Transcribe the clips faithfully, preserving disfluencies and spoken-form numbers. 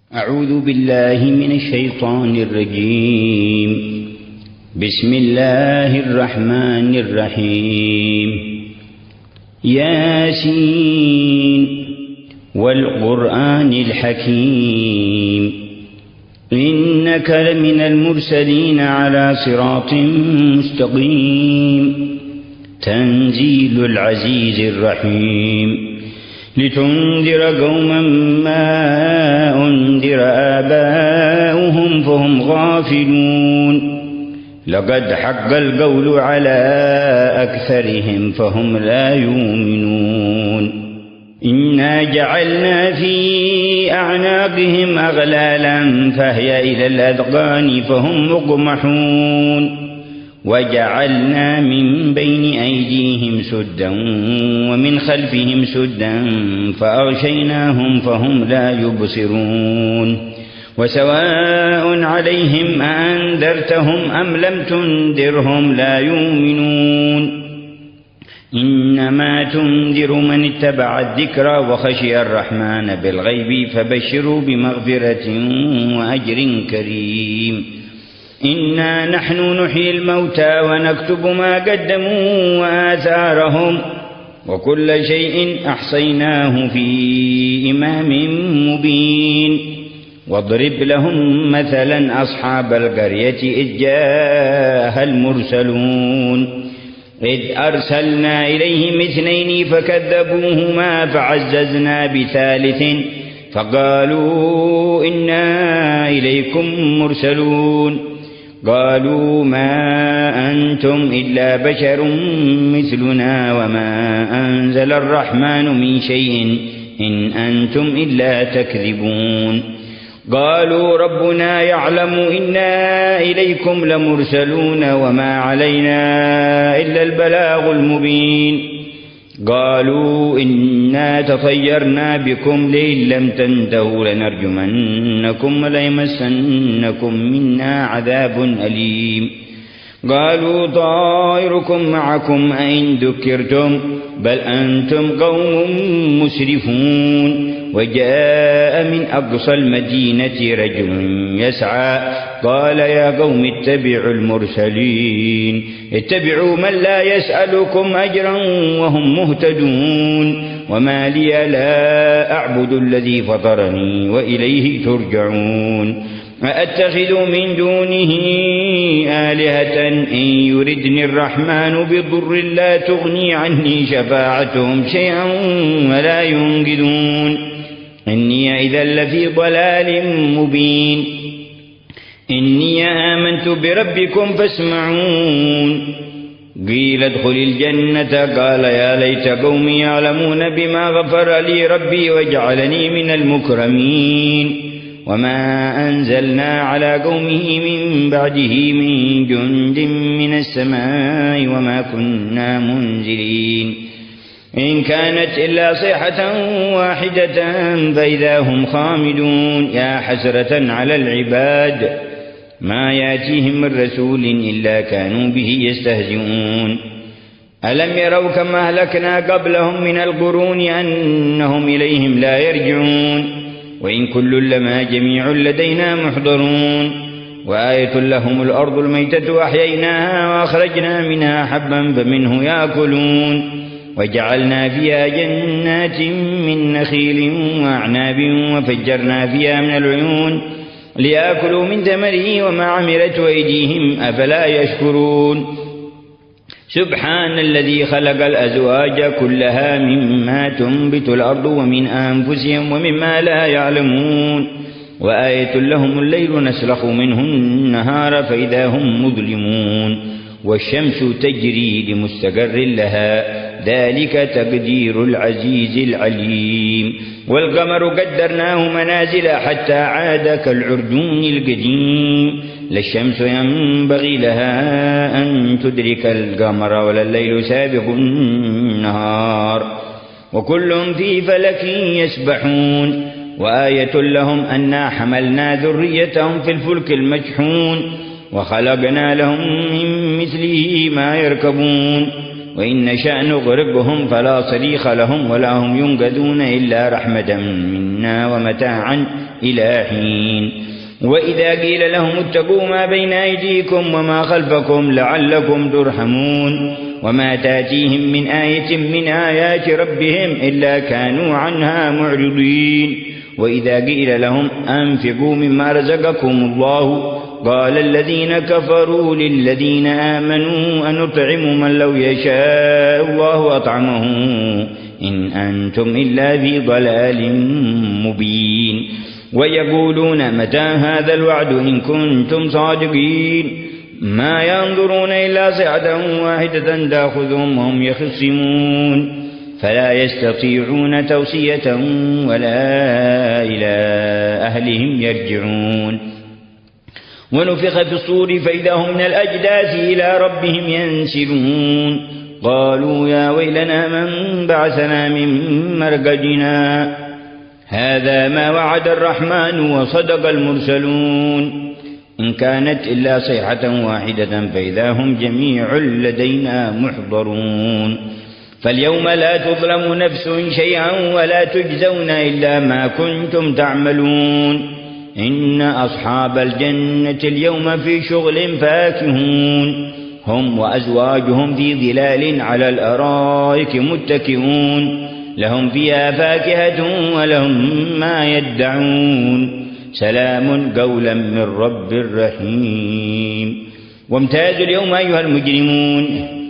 أعوذ بالله من الشيطان الرجيم. بسم الله الرحمن الرحيم. ياسين والقرآن الحكيم إنك لمن المرسلين على صراط مستقيم تنزيل العزيز الرحيم لتنذر قوما ما أنذر آباؤهم فهم غافلون لقد حق القول على أكثرهم فهم لا يؤمنون إنا جعلنا في أعناقهم أغلالا فهي إلى الأذقان فهم مقمحون وجعلنا من بين أيديهم سدا ومن خلفهم سدا فأغشيناهم فهم لا يبصرون وسواء عليهم أأنذرتهم أم لم تنذرهم لا يؤمنون إنما تنذر من اتبع الذكر وخشي الرحمن بالغيب فبشروا بمغفرة وأجر كريم. إنا نحن نحيي الموتى ونكتب ما قدموا وآثارهم وكل شيء أحصيناه في إمام مبين. واضرب لهم مثلا أصحاب القرية إذ جاءها المرسلون إذ أرسلنا إليهم اثنين فكذبوهما فعززنا بثالث فقالوا إنا إليكم مرسلون قالوا ما أنتم إلا بشر مثلنا وما أنزل الرحمن من شيء إن أنتم إلا تكذبون. قالوا ربنا يعلم إنا إليكم لمرسلون وما علينا إلا البلاغ المبين. قالوا إنا تطيرنا بكم لئن لم تنتهوا لنرجمنكم وليمسنكم منا عذاب أليم. قالوا طائركم معكم أئن ذكرتم بل أنتم قوم مسرفون. وجاء من أقصى المدينة رجل يسعى قال يا قوم اتبعوا المرسلين اتبعوا من لا يسألكم أجرا وهم مهتدون. وما لي لا أعبد الذي فطرني وإليه ترجعون. أأتخذ من دونه آلهة إن يردني الرحمن بضر لا تغني عني شفاعتهم شيئا ولا ينقذون. إني إذا لفي ضلال مبين. إني آمنت بربكم فاسمعون. قيل ادخل الجنة قال يا ليت قومي يعلمون بما غفر لي ربي وجعلني من المكرمين. وما أنزلنا على قومه من بعده من جند من السماء وما كنا منزلين. إن كانت إلا صيحة واحدة فإذا هم خامدون. يا حسرة على العباد ما يأتيهم من رسول إلا كانوا به يستهزئون. ألم يروا كما أهلكنا قبلهم من القرون أنهم إليهم لا يرجعون. وإن كل لما جميع لدينا محضرون. وآية لهم الأرض الميتة أحييناها وأخرجنا منها حبا فمنه يأكلون. وجعلنا فيها جنات من نخيل وأعناب وفجرنا فيها من العيون ليأكلوا من ثمره وما عملت أيديهم أفلا يشكرون. سبحان الذي خلق الأزواج كلها مما تنبت الأرض ومن أنفسهم ومما لا يعلمون. وآية لهم الليل نسلخ منه النهار فإذا هم مظلمون. والشمس تجري لمستقر لها ذلك تقدير العزيز العليم. والقمر قدرناه منازل حتى عاد كالعرجون القديم. لا الشمس ينبغي لها أن تدرك القمر ولا الليل سابق النهار وكل في فلك يسبحون. وآية لهم أنا حملنا ذريتهم في الفلك المشحون وخلقنا لهم من مثله ما يركبون. وإن نشأ نغرقهم فلا صريخ لهم ولا هم ينقذون إلا رحمة منا ومتاعا إلى حين. وإذا قيل لهم اتقوا ما بين أيديكم وما خلفكم لعلكم ترحمون وما تاتيهم من آية من آيات ربهم إلا كانوا عنها معرضين. وإذا قيل لهم أنفقوا مما رزقكم الله قال الذين كفروا للذين آمنوا أنطعم من لو يشاء الله أطعمه إن أنتم إلا في ضلال مبين. ويقولون متى هذا الوعد إن كنتم صادقين ما ينظرون إلا صيحة واحدة تأخذهم وهم يخصمون فلا يستطيعون توصية ولا إلى أهلهم يرجعون. ونفخ في الصور فإذا هم من الأجداث إلى ربهم ينسلون قالوا يا ويلنا من بعثنا من مرقدنا هذا ما وعد الرحمن وصدق المرسلون إن كانت إلا صيحة واحدة فإذا هم جميع لدينا محضرون. فاليوم لا تظلم نفس شيئا ولا تجزون إلا ما كنتم تعملون إن أصحاب الجنة اليوم في شغل فاكهون هم وأزواجهم في ظلال على الأرائك متكئون لهم فيها فاكهة ولهم ما يدعون سلام قولا من رب رحيم. وامتازوا اليوم أيها المجرمون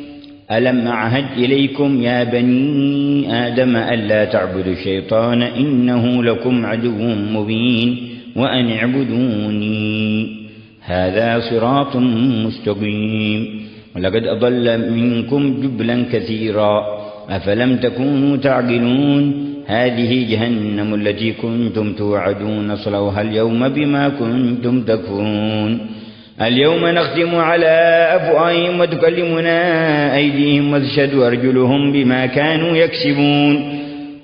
ألم أعهد إليكم يا بني آدم ألا تعبدوا الشيطان إنه لكم عدو مبين وأن اعبدوني هذا صراط مستقيم. ولقد أضل منكم جبلا كثيرا أفلم تكونوا تعقلون هذه جهنم التي كنتم توعدون اصلوها اليوم بما كنتم تكفرون. اليوم نختم على أفواههم وتكلمنا أيديهم وتشهد أرجلهم بما كانوا يكسبون.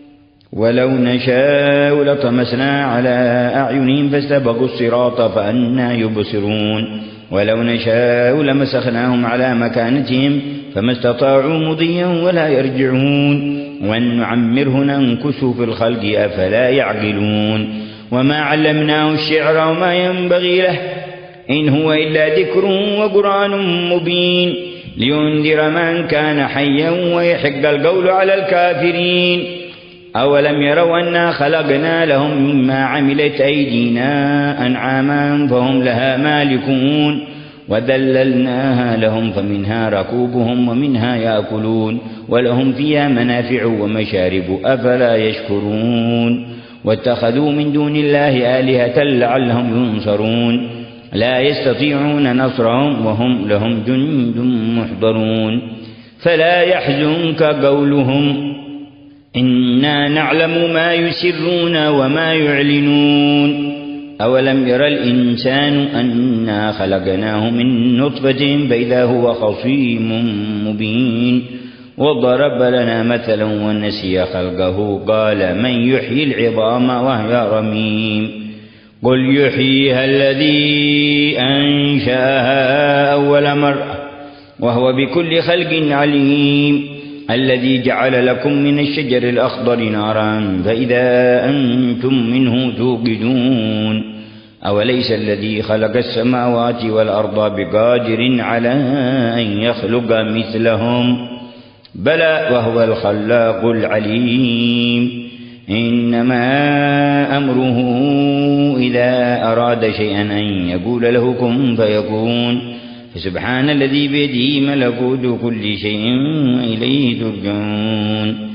ولو نشاء لطمسنا على أعينهم فاستبقوا الصراط فأنى يبصرون ولو نشاء لمسخناهم على مكانتهم فما استطاعوا مضيا ولا يرجعون وأن نعمره ننكسه في الخلق أفلا يعقلون. وما علمناه الشعر وما ينبغي له إن هو إلا ذكر وقرآن مبين لينذر من كان حيا ويحق القول على الكافرين. أولم يروا أنا خلقنا لهم مما عملت أيدينا أنعاما فهم لها مالكون وذللناها لهم فمنها ركوبهم ومنها يأكلون ولهم فيها منافع ومشارب أفلا يشكرون. واتخذوا من دون الله آلهة لعلهم ينصرون لا يستطيعون نصرهم وهم لهم جند محضرون. فلا يحزنك قولهم إنا نعلم ما يسرون وما يعلنون. أولم يرى الإنسان أنا خلقناه من نطفة فإذا هو خصيم مبين. وضرب لنا مثلا ونسي خلقه قال من يحيي العظام وهي رميم قل يحييها الذي أنشأها أول مرة وهو بكل خلق عليم الذي جعل لكم من الشجر الأخضر نارا فإذا أنتم منه توقدون أوليس الذي خلق السماوات والأرض بقادر على أن يخلق مثلهم بلى وهو الخلاق العليم. إنما أمره إذا أراد شيئا أن يقول له كن فيكون فسبحان الذي بيده ملكوت كل شيء إليه ترجعون.